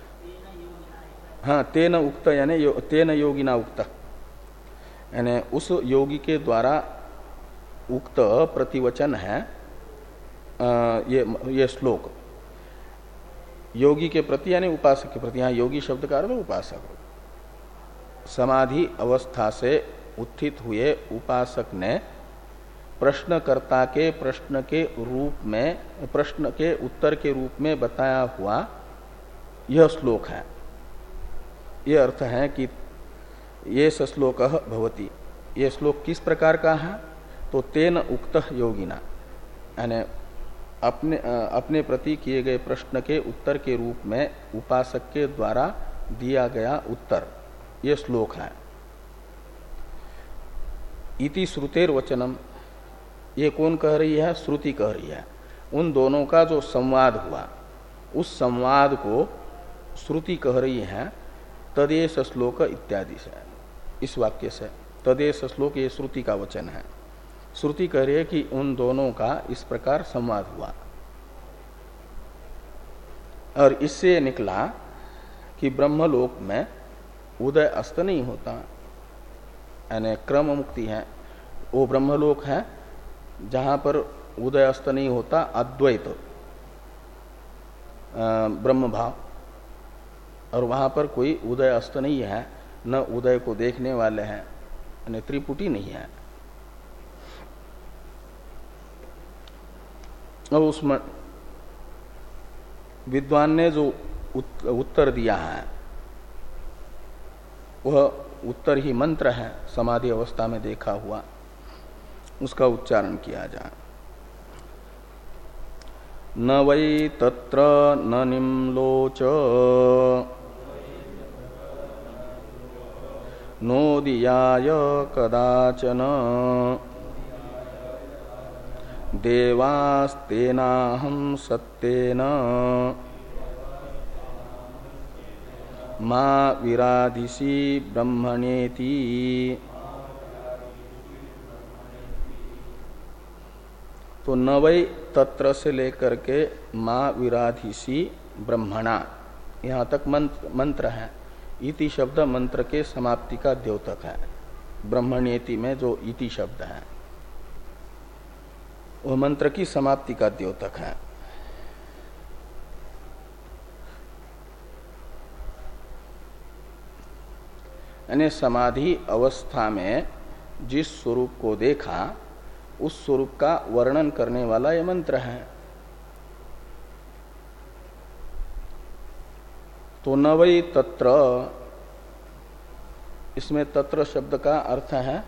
हाँ तेन उक्त यानी यो, तेन योगिना उक्त, यानी उस योगी के द्वारा उक्त प्रतिवचन है आ, ये ये श्लोक। योगी के प्रति यानी उपासक के प्रति, यहाँ योगी शब्द का अर्थ उपासक। समाधि अवस्था से उत्थित हुए उपासक ने प्रश्नकर्ता के प्रश्न के रूप में, प्रश्न के उत्तर के रूप में बताया हुआ यह श्लोक है। यह अर्थ है कि ये श्लोक भवति, ये श्लोक किस प्रकार का है, तो तेन उक्त योगिना, यानी अपने अपने प्रति किए गए प्रश्न के उत्तर के रूप में उपासक के द्वारा दिया गया उत्तर, ये श्लोक है। इति श्रुतेर वचनम, ये कौन कह रही है, श्रुति कह रही है। उन दोनों का जो संवाद हुआ, उस संवाद को श्रुति कह रही है तदेश श्लोक इत्यादि से, इस वाक्य से। तदेश श्लोक ये श्रुति का वचन है। श्रुति कह रही है कि उन दोनों का इस प्रकार संवाद हुआ, और इससे निकला कि ब्रह्मलोक में उदय अस्त नहीं होता, यानी क्रम मुक्ति है। वो ब्रह्मलोक है जहां पर उदय अस्त नहीं होता, अद्वैत ब्रह्म भाव, और वहां पर कोई उदय अस्त नहीं है, न उदय को देखने वाले हैं, यानी त्रिपुटी नहीं है। और उस विद्वान ने जो उत्तर दिया है वह उत्तर ही मंत्र है, समाधि अवस्था में देखा हुआ, उसका उच्चारण किया जाए। न वै तत्र न निम्लोच नोदियाय कदाचन देवास्तेनाहं सत्तेन मा विराधिषि ब्रह्मणेति। तो न वै तत्र से लेकर के मा विराधिषि ब्रह्मणा यहाँ तक मंत्र, मंत्र है। इति शब्द मंत्र के समाप्ति का द्योतक है। ब्रह्मणेति में जो इति शब्द है वह मंत्र की समाप्ति का द्योतक है। यानी समाधि अवस्था में जिस स्वरूप को देखा उस स्वरूप का वर्णन करने वाला यह मंत्र है। तो न वै तत्र, इसमें तत्र शब्द का अर्थ है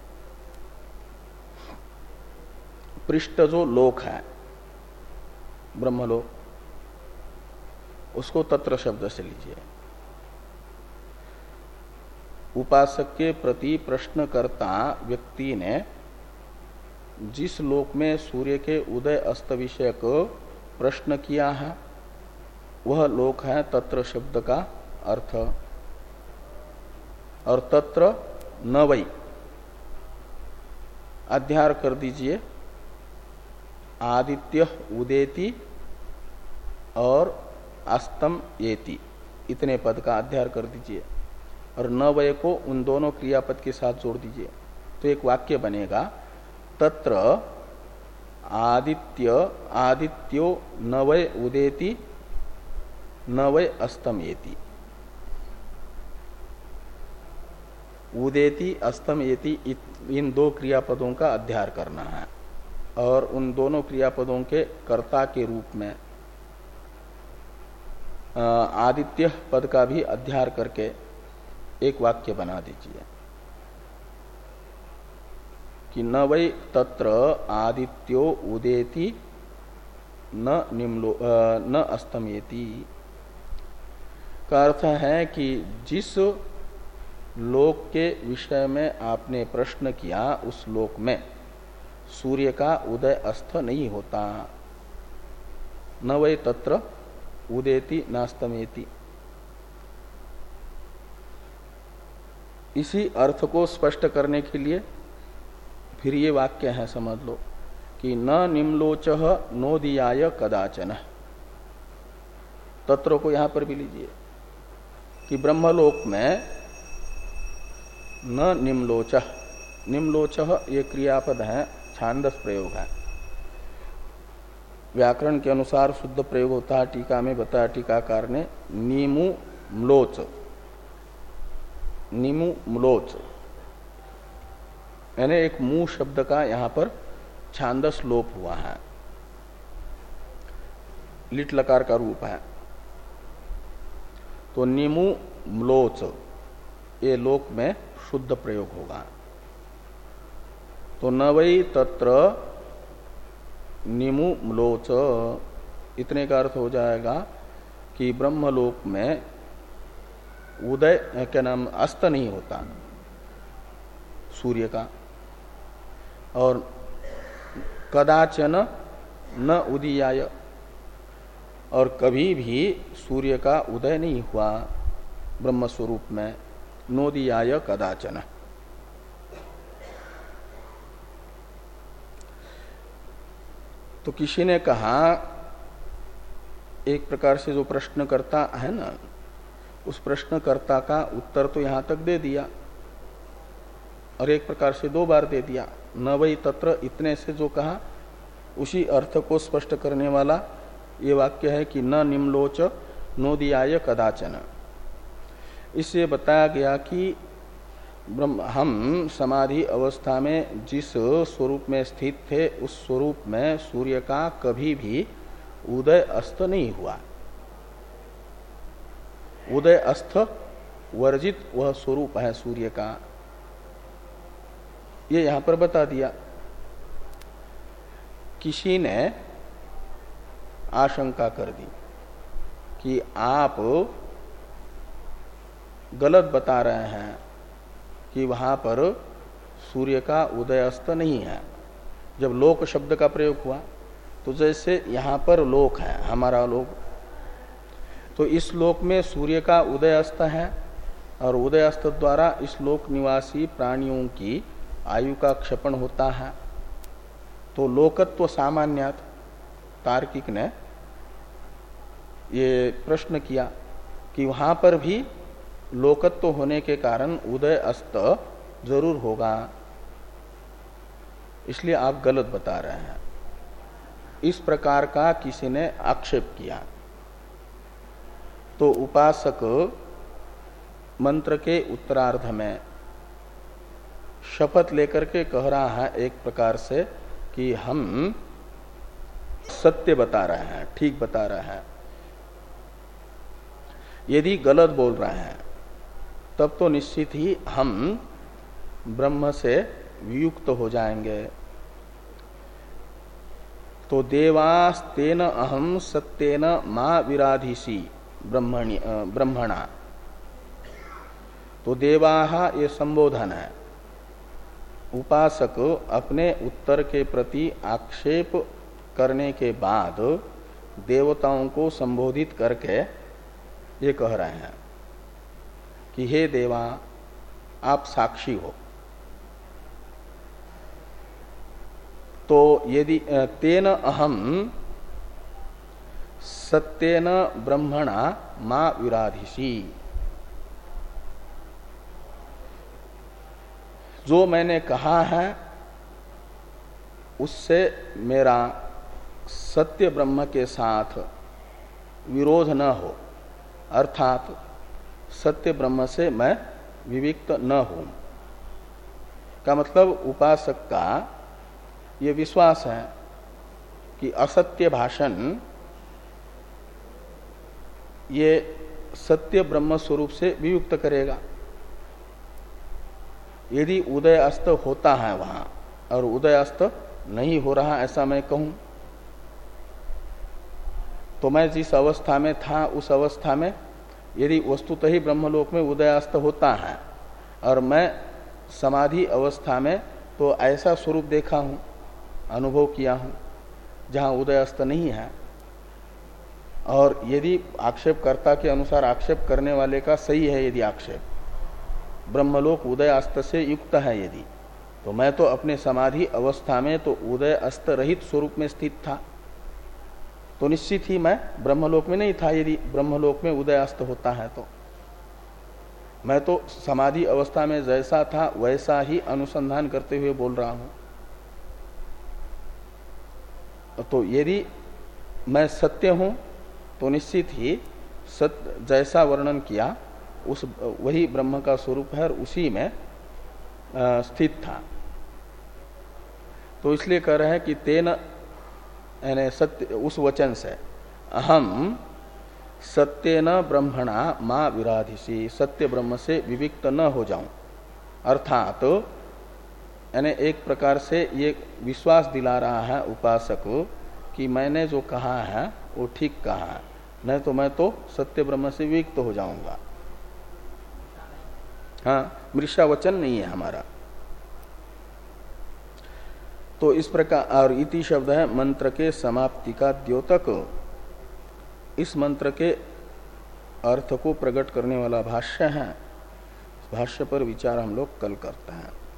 पृष्ठ जो लोक है ब्रह्मलोक, उसको तत्र शब्द से लीजिए। उपासक के प्रति प्रश्नकर्ता व्यक्ति ने जिस लोक में सूर्य के उदय अस्त विषयक प्रश्न किया है वह लोक है तत्र शब्द का अर्थ। और तत्र न वै अध्यार कर दीजिए आदित्य उदेति और अस्तम येति, इतने पद का अध्यार कर दीजिए और न वै को उन दोनों क्रियापद के साथ जोड़ दीजिए तो एक वाक्य बनेगा तत्र आदित्य आदित्यो न वै उदेति न वै अस्तम येति। उदेति अस्तम येति इन दो क्रियापदों का अध्यार करना है और उन दोनों क्रियापदों के कर्ता के रूप में आदित्य पद का भी अध्यार करके एक वाक्य बना दीजिए कि न वै तत्र आदित्यो उदेति न निम्लो न अस्तमेति। का अर्थ है कि जिस लोक के विषय में आपने प्रश्न किया उस लोक में सूर्य का उदय अस्त नहीं होता। न वै तत्र उदेति नास्तमेति। इसी अर्थ को स्पष्ट करने के लिए फिर ये वाक्य है, समझ लो कि न निम्लोचः नोदियाय कदाचन। तत्व को यहां पर भी लीजिए कि ब्रह्मलोक में न निम्लोचः, निम्लोचः ये क्रियापद है, छांदस प्रयोग है। व्याकरण के अनुसार शुद्ध प्रयोग होता है। टीका में बताया टीकाकार ने नीमु म्लोच, नीमु म्लोच यानी एक मुंह शब्द का यहां पर छांदस लोप हुआ है, लिट लकार का रूप है। तो नीमु म्लोच ये लोक में शुद्ध प्रयोग होगा। तो न वै तत्र नीमु म्लोच, इतने का अर्थ हो जाएगा कि ब्रह्मलोक में उदय क्या नाम अस्त नहीं होता सूर्य का, और कदाचन न उदीयाय, और कभी भी सूर्य का उदय नहीं हुआ ब्रह्म स्वरूप में, नोदियाय कदाचन। तो किसी ने कहा, एक प्रकार से जो प्रश्नकर्ता है ना, उस प्रश्नकर्ता का उत्तर तो यहां तक दे दिया और एक प्रकार से दो बार दे दिया। न वै तत्र इतने से जो कहा उसी अर्थ को स्पष्ट करने वाला ये वाक्य है कि न निम्लोच नोदियाय कदाचन। इससे बताया गया कि ब्रह्म हम समाधि अवस्था में जिस स्वरूप में स्थित थे उस स्वरूप में सूर्य का कभी भी उदय अस्त नहीं हुआ। उदय अस्त वर्जित वह स्वरूप है सूर्य का, ये यहां पर बता दिया। किसी ने आशंका कर दी कि आप गलत बता रहे हैं कि वहां पर सूर्य का उदय अस्त नहीं है। जब लोक शब्द का प्रयोग हुआ तो जैसे यहां पर लोक है, हमारा लोक, तो इस लोक में सूर्य का उदय अस्त है और उदय अस्त द्वारा इस लोक निवासी प्राणियों की आयु का क्षपण होता है। तो लोकत्व सामान्यात तार्किक ने ये प्रश्न किया कि वहां पर भी लोकत्व होने के कारण उदय अस्त जरूर होगा, इसलिए आप गलत बता रहे हैं। इस प्रकार का किसी ने आक्षेप किया तो उपासक मंत्र के उत्तरार्ध में शपथ लेकर के कह रहा है एक प्रकार से कि हम सत्य बता रहे हैं, ठीक बता रहे हैं। यदि गलत बोल रहे हैं तब तो निश्चित ही हम ब्रह्म से वियुक्त हो जाएंगे। तो देवास्तेन अहम सत्येन मां विराधिसी ब्रह्मणि ब्रह्मणा, तो देवाह ये संबोधन है। उपासक अपने उत्तर के प्रति आक्षेप करने के बाद देवताओं को संबोधित करके ये कह रहे हैं कि हे देवा, आप साक्षी हो। तो यदि तेन अहम सत्येन ब्रह्मणा मां विराधिसी, जो मैंने कहा है उससे मेरा सत्य ब्रह्म के साथ विरोध न हो, अर्थात सत्य ब्रह्म से मैं विविक्त न हूं। का मतलब उपासक का ये विश्वास है कि असत्य भाषण ये सत्य ब्रह्म स्वरूप से वियुक्त करेगा। यदि उदय अस्त होता है वहां और उदय अस्त नहीं हो रहा ऐसा मैं कहूं, तो मैं जिस अवस्था में था उस अवस्था में यदि वस्तुतः ही ब्रह्मलोक में उदय अस्त होता है और मैं समाधि अवस्था में तो ऐसा स्वरूप देखा हूं, अनुभव किया हूं जहां उदय अस्त नहीं है, और यदि आक्षेपकर्ता के अनुसार आक्षेप करने वाले का सही है, यदि आक्षेप ब्रह्मलोक उदय अस्त से युक्त है यदि, तो मैं तो अपने समाधि अवस्था में तो उदय अस्त रहित स्वरूप में स्थित था, तो निश्चित ही मैं ब्रह्मलोक में नहीं था। यदि ब्रह्मलोक में उदय अस्त होता है तो मैं तो समाधि अवस्था में जैसा था वैसा ही अनुसंधान करते हुए बोल रहा हूं। तो यदि मैं सत्य हूं तो निश्चित ही सत्य जैसा वर्णन किया उस वही ब्रह्म का स्वरूप है और उसी में आ, स्थित था। तो इसलिए कह रहे हैं कि तेन यानी सत्य, उस वचन से अहम सत्येन ब्रह्मणा मां विराधिसी, सत्य ब्रह्म से विविक्त न हो जाऊं, अर्थात तो यानी एक प्रकार से ये विश्वास दिला रहा है उपासक कि मैंने जो कहा है वो ठीक कहा है, नहीं तो मैं तो सत्य ब्रह्म से विविक्त हो जाऊंगा। हाँ, मृषा वचन नहीं है हमारा। तो इस प्रकार, और इति शब्द है मंत्र के समाप्ति का द्योतक, इस मंत्र के अर्थ को प्रकट करने वाला भाष्य है। भाष्य पर विचार हम लोग कल करते हैं।